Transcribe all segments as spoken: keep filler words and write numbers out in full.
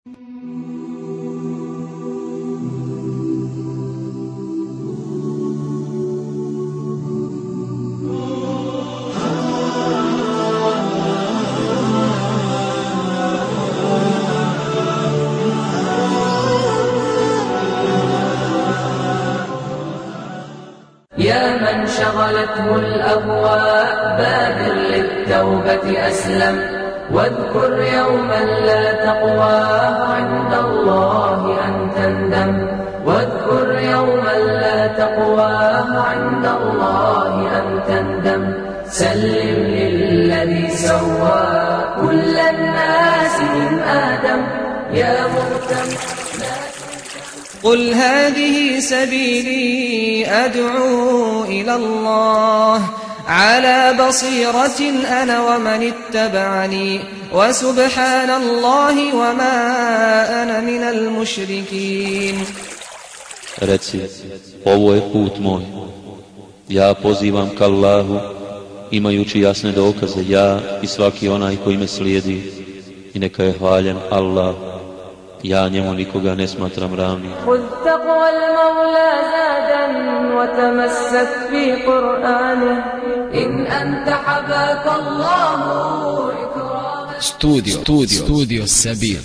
يا من شغلته الأهواء بادر للتوبة أسلم واذكر يوما لا تقوى عند الله أن تندم واذكر يوما لا تقوى عند الله أن تندم سلم للذي سوى كل الناس من آدم يا مهتم قل هذه سبيلي أدعو إلى الله على بصيرة أنا ومن اتبعني وسبحان الله وما أنا من المشركين. Reci, ovo je put moj, ja pozivam k Allahu, imajući jasne dokaze, ja i svaki onaj koji me slijedi, i neka je hvaljen Allah, ja njemu nikoga ne smatram ravnim. خذ تقوى المولى زادا وتمسك في قرآنه إن أنت حباك الله إكراما. Studio, studio, studio Sabir.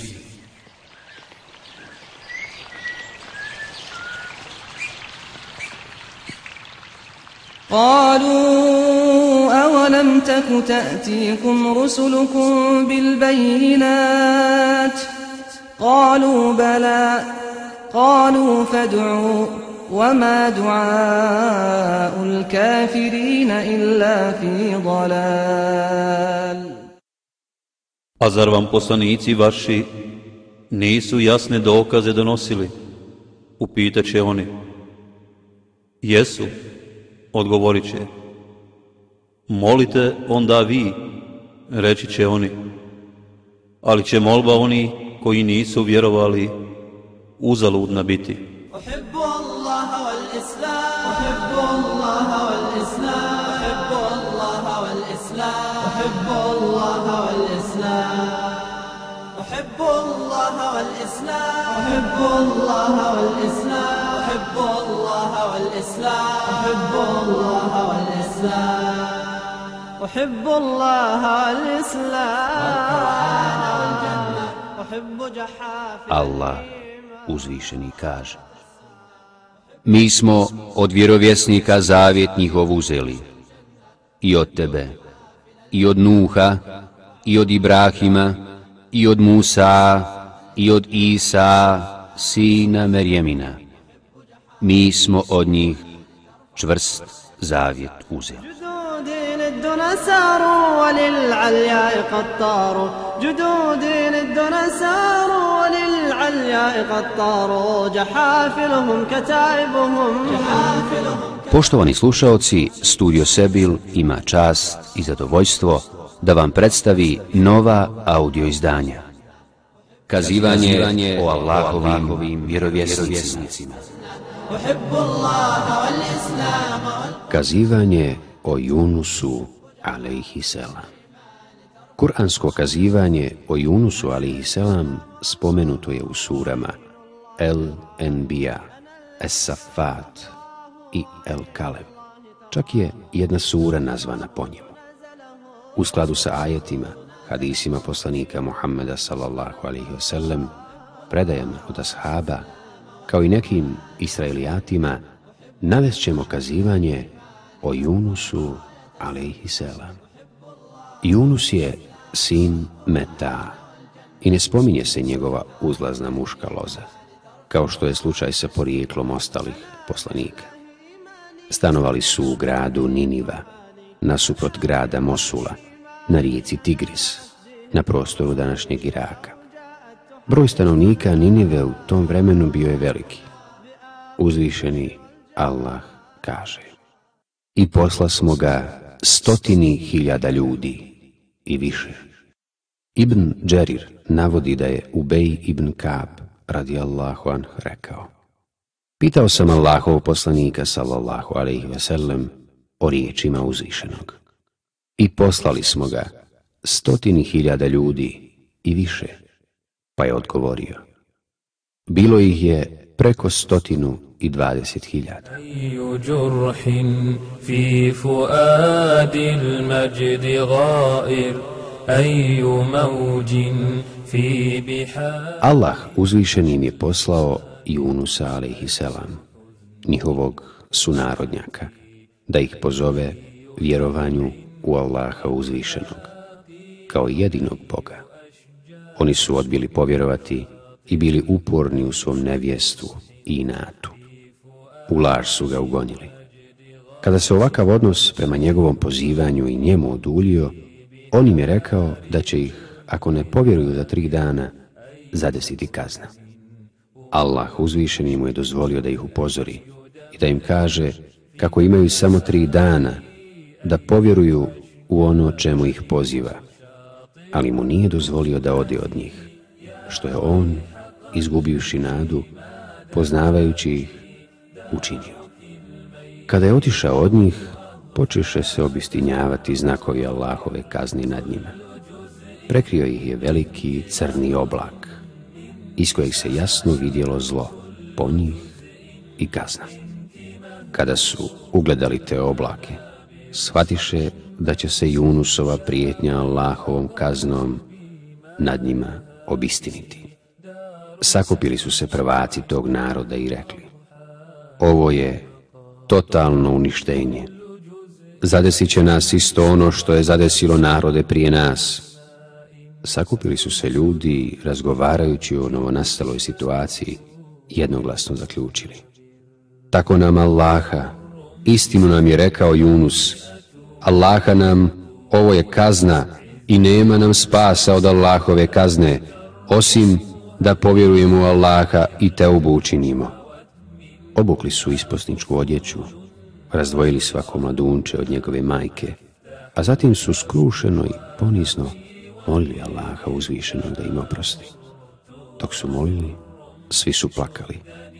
قالوا أولم تك تأتيكم رسلكم بالبينات قالوا بلى قالوا فادعوا وما دعاء الكافرين إلا في ضلال. A zar vam poslanici vaši nisu jasne dokaze donosili? Upitat će oni. Jesu, odgovorit će. Molite onda vi, reći će oni. Ali će molba oni koji nisu vjerovali uzaludna biti. أحب الله والإسلام أحب الله والإسلام أحب الله والإسلام أحب الله والإسلام أحب الله والإسلام أحب الله والإسلام أحب الله والإسلام أحب الله والإسلام أحب الله والإسلام أحب جحافل Allah uzvišeni kaže: Mi smo od vjerovjesnika zavjet njihov uzeli, i od tebe, i od Nuha, i od Ibrahima, i od Musa, i od Isa, sina Merjemina. Mi smo od njih čvrst zavjet uzeli. للدنا ساروا وللعلياء قد طاروا جدود للدنا ساروا وللعلياء قد طاروا جحافلهم كتائبهم Poštovani slušaoci, Studio Sebil ima čast i zadovoljstvo da vam predstavi nova audio izdanja. Kazivanje o Allahovim vjerovjesnicima. Kazivanje o Junusu alejhiselam. Kur'ansko kazivanje o Junusu alejhiselam spomenuto je u surama El-Enbiya, Es-Safat i El-Kaleb. Čak je jedna sura nazvana po njemu. U skladu sa ajetima, hadisima poslanika Muhammeda sallallahu alejhi ve sellem, predajama od ashaba, kao i nekim Israelijatima, navest ćemo kazivanje o Junusu alejhiselam. Junus je sin Meta i ne spominje se njegova uzlazna muška loza, kao što je slučaj sa porijeklom ostalih poslanika. Stanovali su u gradu Niniva, nasuprot grada Mosula, na rijeci Tigris, na prostoru današnjeg Iraka. Broj stanovnika Ninive u tom vremenu bio je veliki. Uzvišeni Allah kaže: I posla smo ga stotini hiljada ljudi i više. Ibn Đerir navodi da je Ubej ibn Kab radijallahu anh rekao: Pitao sam Allahov poslanika sallallahu alejhi ve sellem o riječima uzvišenog. I poslali smo ga stotini hiljada ljudi i više. Pa je odgovorio: bilo ih je preko stotinu i dvadeset hiljada. Allah uzvišeni im je poslao Junusa alejhiselam, njihovog sunarodnjaka, da ih pozove vjerovanju u Allaha uzvišenog, kao jedinog Boga. Oni su odbili povjerovati i bili uporni u svom nevjestu i inatu. U laž su ga ugonili. Kada se ovakav odnos prema njegovom pozivanju i njemu oduljio, on im je rekao da će ih, ako ne povjeruju za tri dana, zadesiti kazna. Allah uzvišeni mu je dozvolio da ih upozori i da im kaže kako imaju samo tri dana da povjeruju u ono čemu ih poziva, ali mu nije dozvolio da ode od njih, što je on, izgubivši nadu, poznavajući ih, učinio. Kada je otišao od njih, počeše se obistinjavati znakovi Allahove kazni nad njima. Prekrio ih je veliki crni oblak, iz kojeg se jasno vidjelo zlo po njih i kazna. Kada su ugledali te oblake, shvatiše da će se Junusova prijetnja Allahovom kaznom nad njima obistiniti. Sakupili su se prvaci tog naroda i rekli: ovo je totalno uništenje. Zadesit će nas isto ono što je zadesilo narode prije nas. Sakupili su se ljudi, razgovarajući o novonastaloj situaciji, jednoglasno zaključili: tako nam Allaha, istinu nam je rekao Junus, Allaha nam, ovo je kazna i nema nam spasa od Allahove kazne, osim da povjerujemo u Allaha i teubu učinimo. Obukli su isposničku odjeću, razdvojili svako mladunče od njegove majke, a zatim su skrušeno i ponizno molili Allaha uzvišenog da im oprosti. Dok su molili, svi su plakali.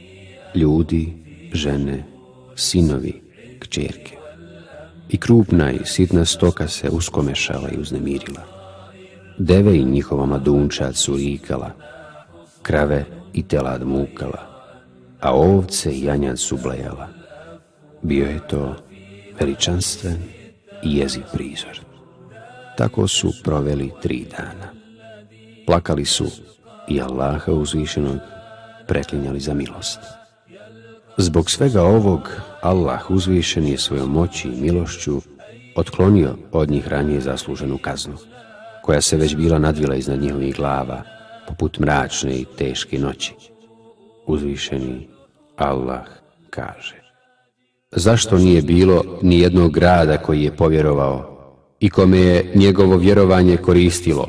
Ljudi, žene, sinovi, kćerke. I krupna i sitna stoka se uskomešala i uznemirila. Deve i njihova mladunčad su rikala, krave i telad mukala, a ovce i janjad su blejala. Bio je to veličanstven i jeziv prizor. Tako su proveli tri dana. Plakali su i Allaha uzvišenog preklinjali za milost. Zbog svega ovog, Allah uzvišen je svojom moći i milošću otklonio od njih ranije zasluženu kaznu, koja se već bila nadvila iznad njihovih glava, poput mračne i teške noći. Uzvišeni Allah kaže: zašto nije bilo ni jednog grada koji je povjerovao i kome je njegovo vjerovanje koristilo,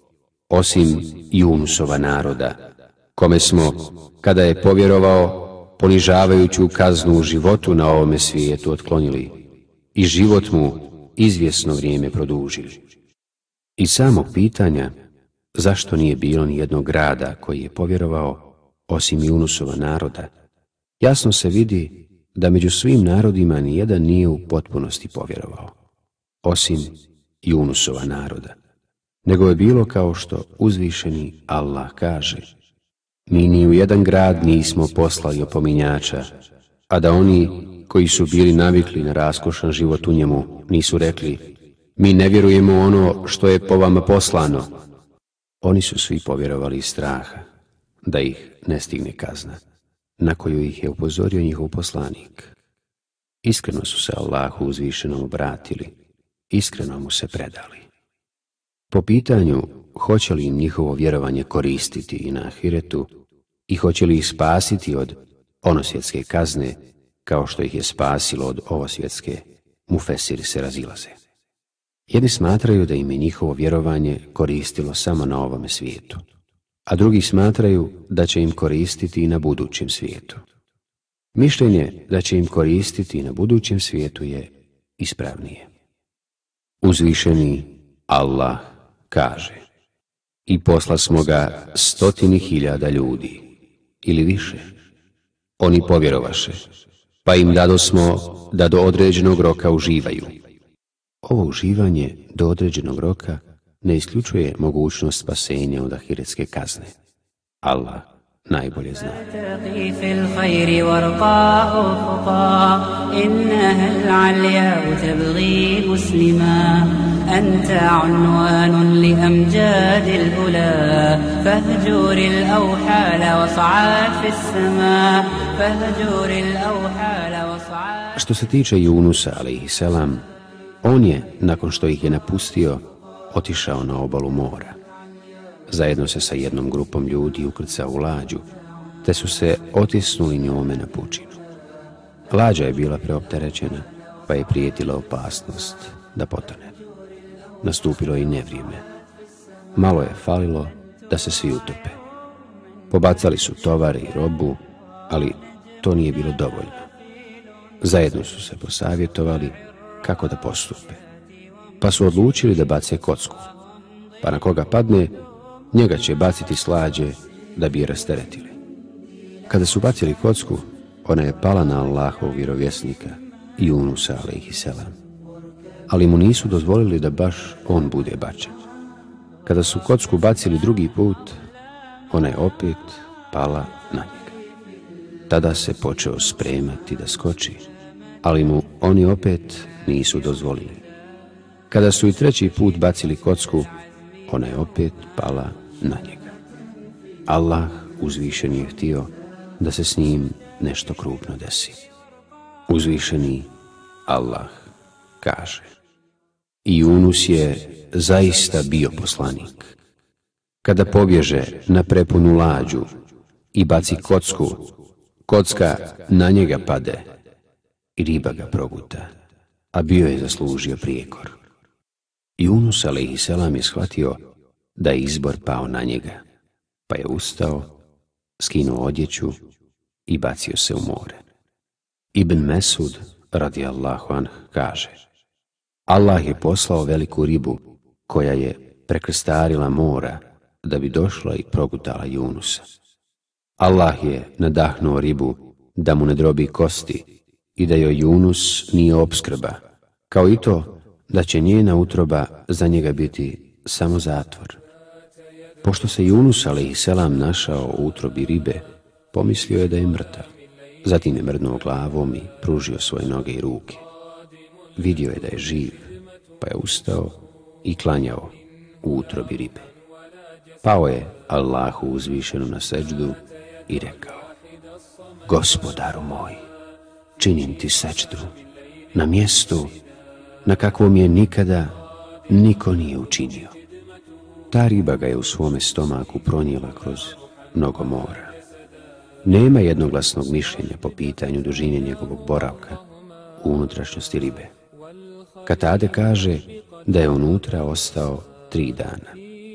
osim Junusova naroda, kome smo, kada je povjerovao, ponižavajuću kaznu u životu na ovome svijetu otklonili i život mu izvjesno vrijeme produžili. Iz samog pitanja zašto nije bilo ni jednog grada koji je povjerovao osim Junusova naroda, jasno se vidi da među svim narodima nijedan nije u potpunosti povjerovao, osim Junusova naroda, nego je bilo kao što uzvišeni Allah kaže: mi ni u jedan grad nismo poslali opominjača, a da oni koji su bili navikli na raskošan život u njemu nisu rekli: mi ne vjerujemo u ono što je po vama poslano. Oni su svi povjerovali iz straha da ih ne stigne kazna, na koju ih je upozorio njihov poslanik. Iskreno su se Allahu uzvišenom obratili, iskreno mu se predali. Po pitanju hoće li im njihovo vjerovanje koristiti i na ahiretu i hoće li ih spasiti od onosvjetske kazne kao što ih je spasilo od ovosvjetske, mufesiri se razilaze. Jedni smatraju da im je njihovo vjerovanje koristilo samo na ovome svijetu, a drugi smatraju da će im koristiti i na budućem svijetu. Mišljenje da će im koristiti i na budućem svijetu je ispravnije. Uzvišeni Allah kaže: i posla smo ga stotini hiljada ljudi ili više. Oni povjerovaše, pa im dadosmo da do određenog roka uživaju. Ovo uživanje do određenog roka ne isključuje mogućnost spasenja od ahiretske kazne, Allah najbolje zna. تقي في الخير وارقى أفقا إنها العلياء تبغي مسلما أنت عنوان لأمجاد الأولى فاهجر الأوحال وصعد في السماء فاهجر الأوحال وصعد. Što se tiče Junusa, alejhiselam, on je, nakon što ih je napustio, otišao na obalu mora. Zajedno se sa jednom grupom ljudi ukrcao u lađu, te su se otisnuli njome na pučinu. Lađa je bila preopterećena, pa je prijetila opasnost da potone. Nastupilo je i nevrijeme. Malo je falilo da se svi utope. Pobacali su tovare i robu, ali to nije bilo dovoljno. Zajedno su se posavjetovali kako da postupe. Pa su odlučili da bace kocku, pa na koga padne, njega će baciti s lađe da bi je rasteretili. Kada su bacili kocku, ona je pala na Allahovog vjerovjesnika, Junusa alejhiselam. Ali mu nisu dozvolili da baš on bude bačen. Kada su kocku bacili drugi put, ona je opet pala na njega. Tada se počeo spremati da skoči, ali mu oni opet nisu dozvolili. Kada su i treći put bacili kocku, ona je opet pala na njega. Allah uzvišeni je htio da se s njim nešto krupno desi. Uzvišeni Allah kaže: I Yunus je zaista bio poslanik. Kada pobježe na prepunu lađu i baci kocku, kocka na njega pade i riba ga proguta, a bio je zaslužio prijekor. Yunus alejhiselam je shvatio da je izbor pao na njega, pa je ustao, skinuo odjeću i bacio se u more. Ibn Mesud, radijallahu anh, kaže: Allah je poslao veliku ribu koja je prekrstarila mora da bi došla i progutala Junusa. Allah je nadahnuo ribu da mu ne drobi kosti i da joj Junus nije opskrba, kao i to da će njena utroba za njega biti samo zatvor. Pošto se Yunus alejhiselam našao u utrobi ribe, pomislio je da je mrtav. Zatim je mrdnuo glavom i pružio svoje noge i ruke. Vidio je da je živ, pa je ustao i klanjao u utrobi ribe. Pao je Allahu uzvišenom na seđdu i rekao: Gospodaru moj, činim ti seđdu na mjestu na kakvom je nikada niko nije učinio. Ta riba ga je u svome stomaku pronijela kroz mnogo mora. Nema jednoglasnog mišljenja po pitanju dužine njegovog boravka u unutrašnjosti ribe. Katade kaže da je unutra ostao tri dana.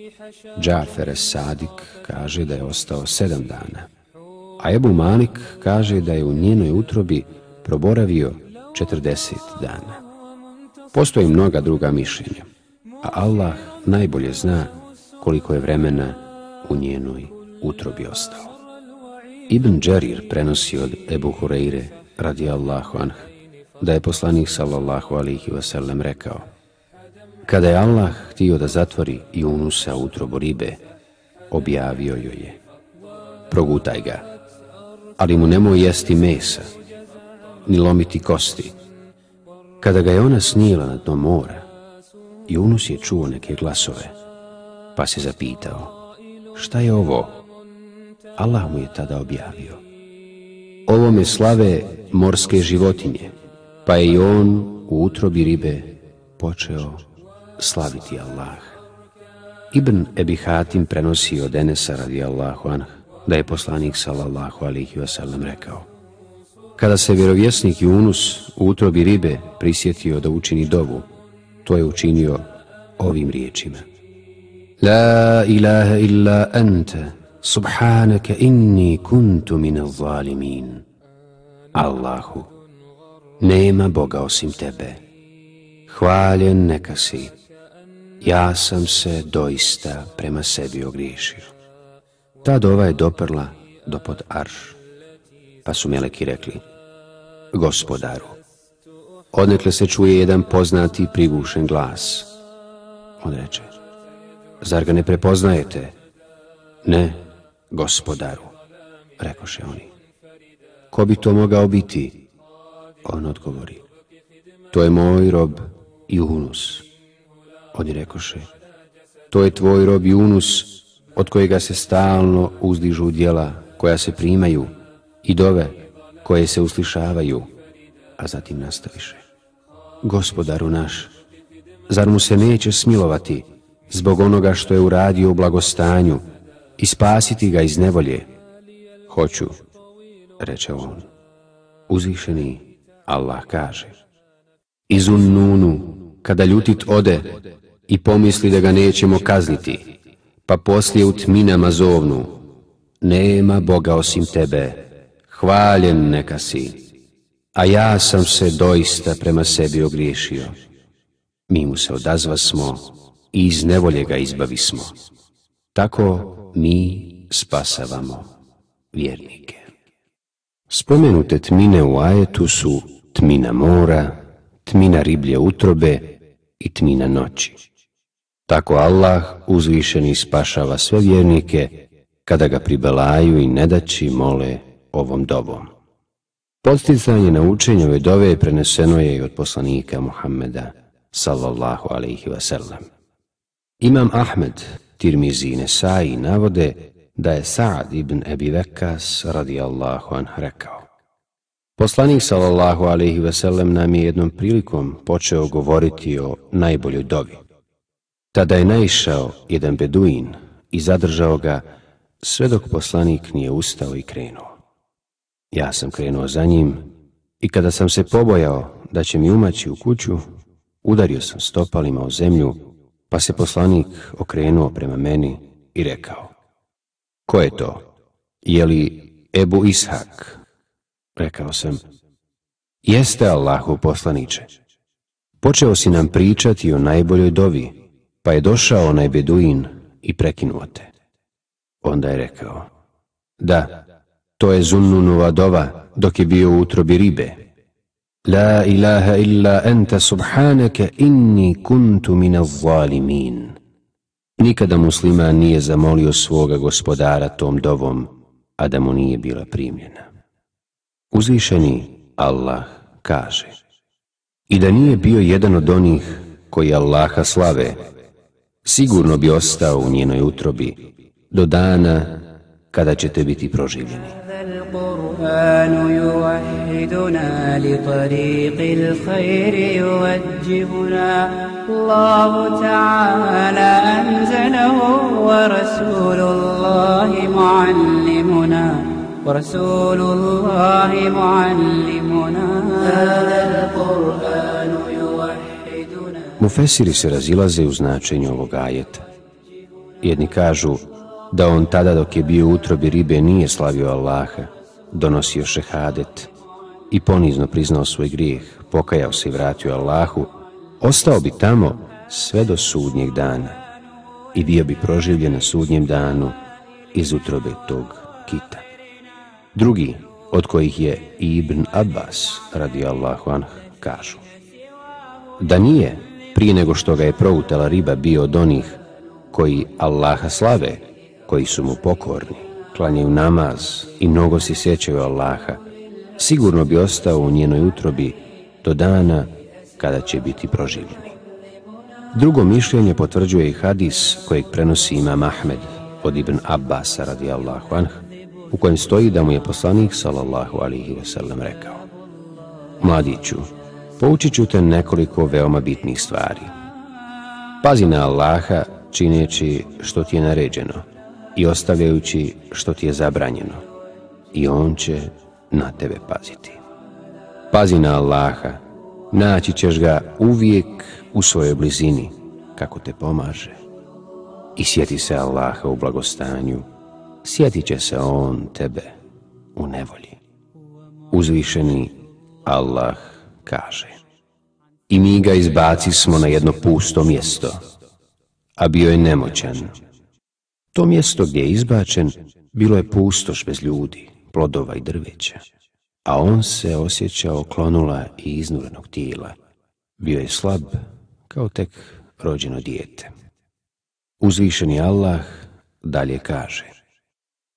Džafer es-Sadik kaže da je ostao sedam dana. A Ebu Malik kaže da je u njenoj utrobi proboravio četrdeset dana. Postoji mnoga druga mišljenja, a Allah najbolje zna koliko je vremena u njenoj utrobi ostao. Ibn Đerir prenosi od Ebu Hureyre, radijallahu anh, da je poslanik sallallahu alaihi wasallam rekao: Kada je Allah htio da zatvori Junusa u utrobu ribe, objavio joj je: Progutaj ga, ali mu nemoj jesti mesa, ni lomiti kosti. Kada ga je ona snijela na dno mora, Junus je čuo neke glasove, pa se zapitao: Šta je ovo? Allah mu je tada objavio: Ovo me slave morske životinje, pa je i on u utrobi ribe počeo slaviti Allah. Ibn Ebi Hatim prenosi od Enesa radijallahu anh da je poslanik sallallahu alaihi wasallam rekao: Kada se vjerovjesnik Junus u utrobi ribe prisjetio da učini dovu, to je učinio ovim riječima: La ilaha illa anta, subhanaka inni kuntu minal zalimin. Allahu, nema Boga osim tebe, hvaljen neka si, ja sam se doista prema sebi ogriješio. Ta dova je doprla do pod arš, pa su meleki rekli: Gospodaru, odnekle se čuje jedan poznati prigušen glas. On reče: Zar ga ne prepoznajete? Ne, Gospodaru, rekoše oni, ko bi to mogao biti? On odgovori, to je moj rob Junus. Oni rekoše, to je tvoj rob Junus, od kojega se stalno uzdižu djela koja se primaju i dove koje se uslišavaju, a zatim nastaviše. Gospodaru naš, zar mu se neće smilovati zbog onoga što je uradio u blagostanju i spasiti ga iz nevolje? Hoću, reče on. Uzvišeni Allah kaže, i Zunnunu, kada ljutit ode i pomisli da ga nećemo kazniti, pa poslije u tminama zovnu, nema Boga osim tebe, hvaljen neka si, a ja sam se doista prema sebi ogriješio. Mi mu se odazvasmo i iz nevolje ga izbavismo. Tako mi spasavamo vjernike. Spomenute tmine u ajetu su tmina mora, tmina riblje utrobe i tmina noći. Tako Allah uzvišeni spašava sve vjernike kada ga pri belaju i nedaći mole ovom dovom. Podsticanje na učenje ove dove preneseno je i od poslanika Muhammeda sallallahu alaihi wasallam. Imam Ahmed, Tirmizi i Nesai navode da je Sa'ad ibn Ebi Vekas radijallahu anh rekao: poslanik sallallahu alaihi wasallam nam je jednom prilikom počeo govoriti o najboljoj dovi. Tada je naišao jedan beduin i zadržao ga sve dok poslanik nije ustao i krenuo. Ja sam krenuo za njim i kada sam se pobojao da će mi umaći u kuću, udario sam stopalima o zemlju, pa se poslanik okrenuo prema meni i rekao: ko je to? Je li Ebu Ishak? Rekao sam: jeste, Allahu poslaniče. Počeo si nam pričati o najboljoj dovi, pa je došao onaj beduin i prekinuo te. Onda je rekao: da, to je Zunnunova dova dok je bio u utrobi ribe. La ilaha illa enta subhanaka inni kuntu minaz zalimin. Nikada musliman nije zamolio svoga gospodara tom dovom, a da mu nije bila primljena. Uzvišeni Allah kaže: i da nije bio jedan od onih koji Allaha slave, sigurno bi ostao u njenoj utrobi do dana kada ćete biti proživljeni. القرآن يوحدنا لطريق الخير يوجهنا الله تعالى أنزله ورسول الله معلمنا ورسول الله معلمنا هذا القرآن يوحدنا. Mufesiri se razilaze u značenju ovog ajeta. Jedni kažu da on tada dok je bio u utrobi ribe nije slavio Allaha, donosio šehadet i ponizno priznao svoj grijeh, pokajao se i vratio Allahu, ostao bi tamo sve do sudnjeg dana i bio bi proživljen na sudnjem danu iz utrobe tog kita. Drugi, od kojih je Ibn Abbas radijallahu anh, kažu da nije prije nego što ga je proutala riba bio od onih koji Allaha slave, koji su mu pokorni, klanjaju namaz i mnogo se sjećaju Allaha, sigurno bi ostao u njenoj utrobi do dana kada će biti proživljeni. Drugo mišljenje potvrđuje i hadis kojeg prenosi Imam Ahmed od Ibn Abbasa radijallahu anh, u kojem stoji da mu je poslanik sallallahu alaihi wasallam rekao: mladiću, poučit ću te nekoliko veoma bitnih stvari. Pazi na Allaha čineći što ti je naređeno i ostavljajući što ti je zabranjeno, i on će na tebe paziti. Pazi na Allaha, naći ćeš ga uvijek u svojoj blizini kako te pomaže. I sjeti se Allaha u blagostanju, sjetit će se on tebe u nevolji. Uzvišeni Allah kaže: i mi ga izbacismo na jedno pusto mjesto, a bio je nemoćan. To mjesto gdje je izbačen bilo je pustoš bez ljudi, plodova i drveća, a on se osjećao klonula i iznurenog tijela. Bio je slab kao tek rođeno dijete. Uzvišeni Allah dalje kaže: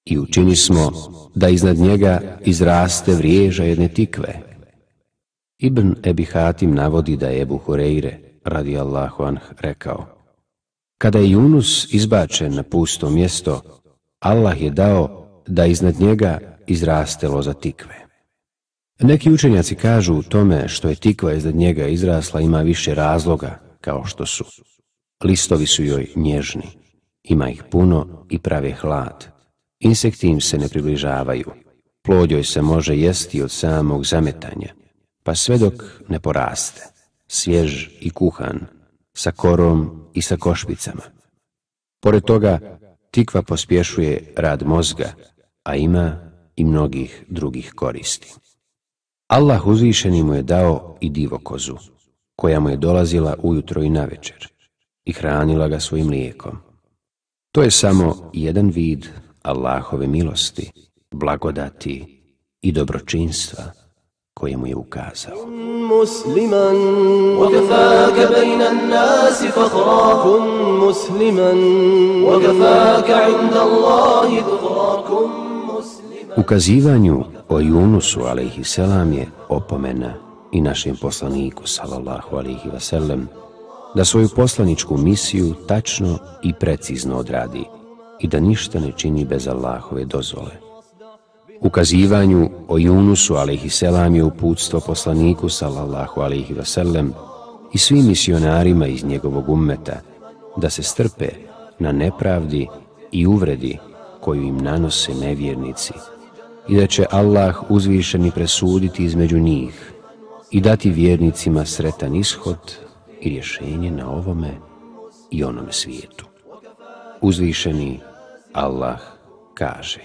i učini smo da iznad njega izraste vriježa jedne tikve. Ibn Ebi Hatim navodi da je Ebu Hureyre, radijallahu anh, rekao: kada je Yunus izbačen na pusto mjesto, Allah je dao da iznad njega izraste loza tikve. Neki učenjaci kažu u tome što je tikva iznad njega izrasla ima više razloga, kao što su: listovi su joj nježni, ima ih puno i prave hlad, insekti im se ne približavaju, plod joj se može jesti od samog zametanja, pa sve dok ne poraste, svjež i kuhan, sa korom i sa košpicama. Pored toga, tikva pospješuje rad mozga, a ima i mnogih drugih koristi. Allah uzvišeni mu je dao i divokozu, koja mu je dolazila ujutro i navečer i hranila ga svojim mlijekom. To je samo jedan vid Allahove milosti, blagodati i dobročinstva koje mu je ukazao. مسلما وكفاك بين الناس فخرا كن مسلما وكفاك عند الله ذخرا كن مسلما. Ukazivanju o Yunusu alejhi selam je opomena i našem poslaniku sallallahu alejhi ve sellem da svoju poslaničku misiju tačno i precizno odradi i da ništa ne čini bez Allahove dozvole. Ukazivanju o Yunusu alejhi selam je uputstvo poslaniku sallallahu alejhi ve sellem i svim misionarima iz njegovog ummeta da se strpe na nepravdi i uvredi koju im nanose nevjernici i da će Allah uzvišeni presuditi između njih i dati vjernicima sretan ishod i rješenje na ovome i onome svijetu. Uzvišeni Allah kaže: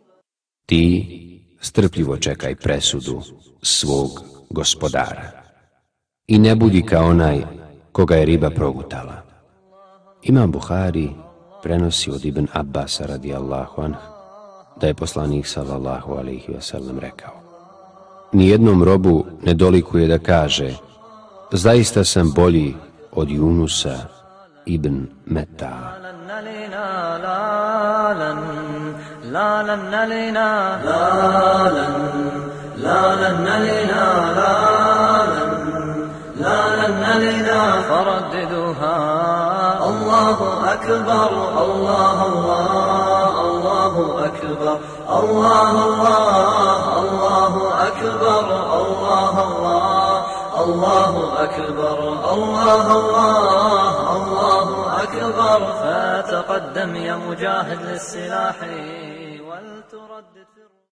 ti strpljivo čekaj presudu svog gospodara i ne budi kao onaj koga je riba progutala. Imam Buhari prenosi od Ibn Abbasa radijallahu anh da je poslanik sallallahu alejhi ve sellem rekao: nijednom robu ne dolikuje da kaže: zaista sam bolji od Yunusa ibn Meta. لا لن نلنا لا لن لا لن نلنا لا لن لا لن نلنا فرددوها الله أكبر الله الله الله أكبر الله الله الله أكبر الله الله الله أكبر الله الله الله أكبر فتقدم يا مجاهد للسلاح ولتردد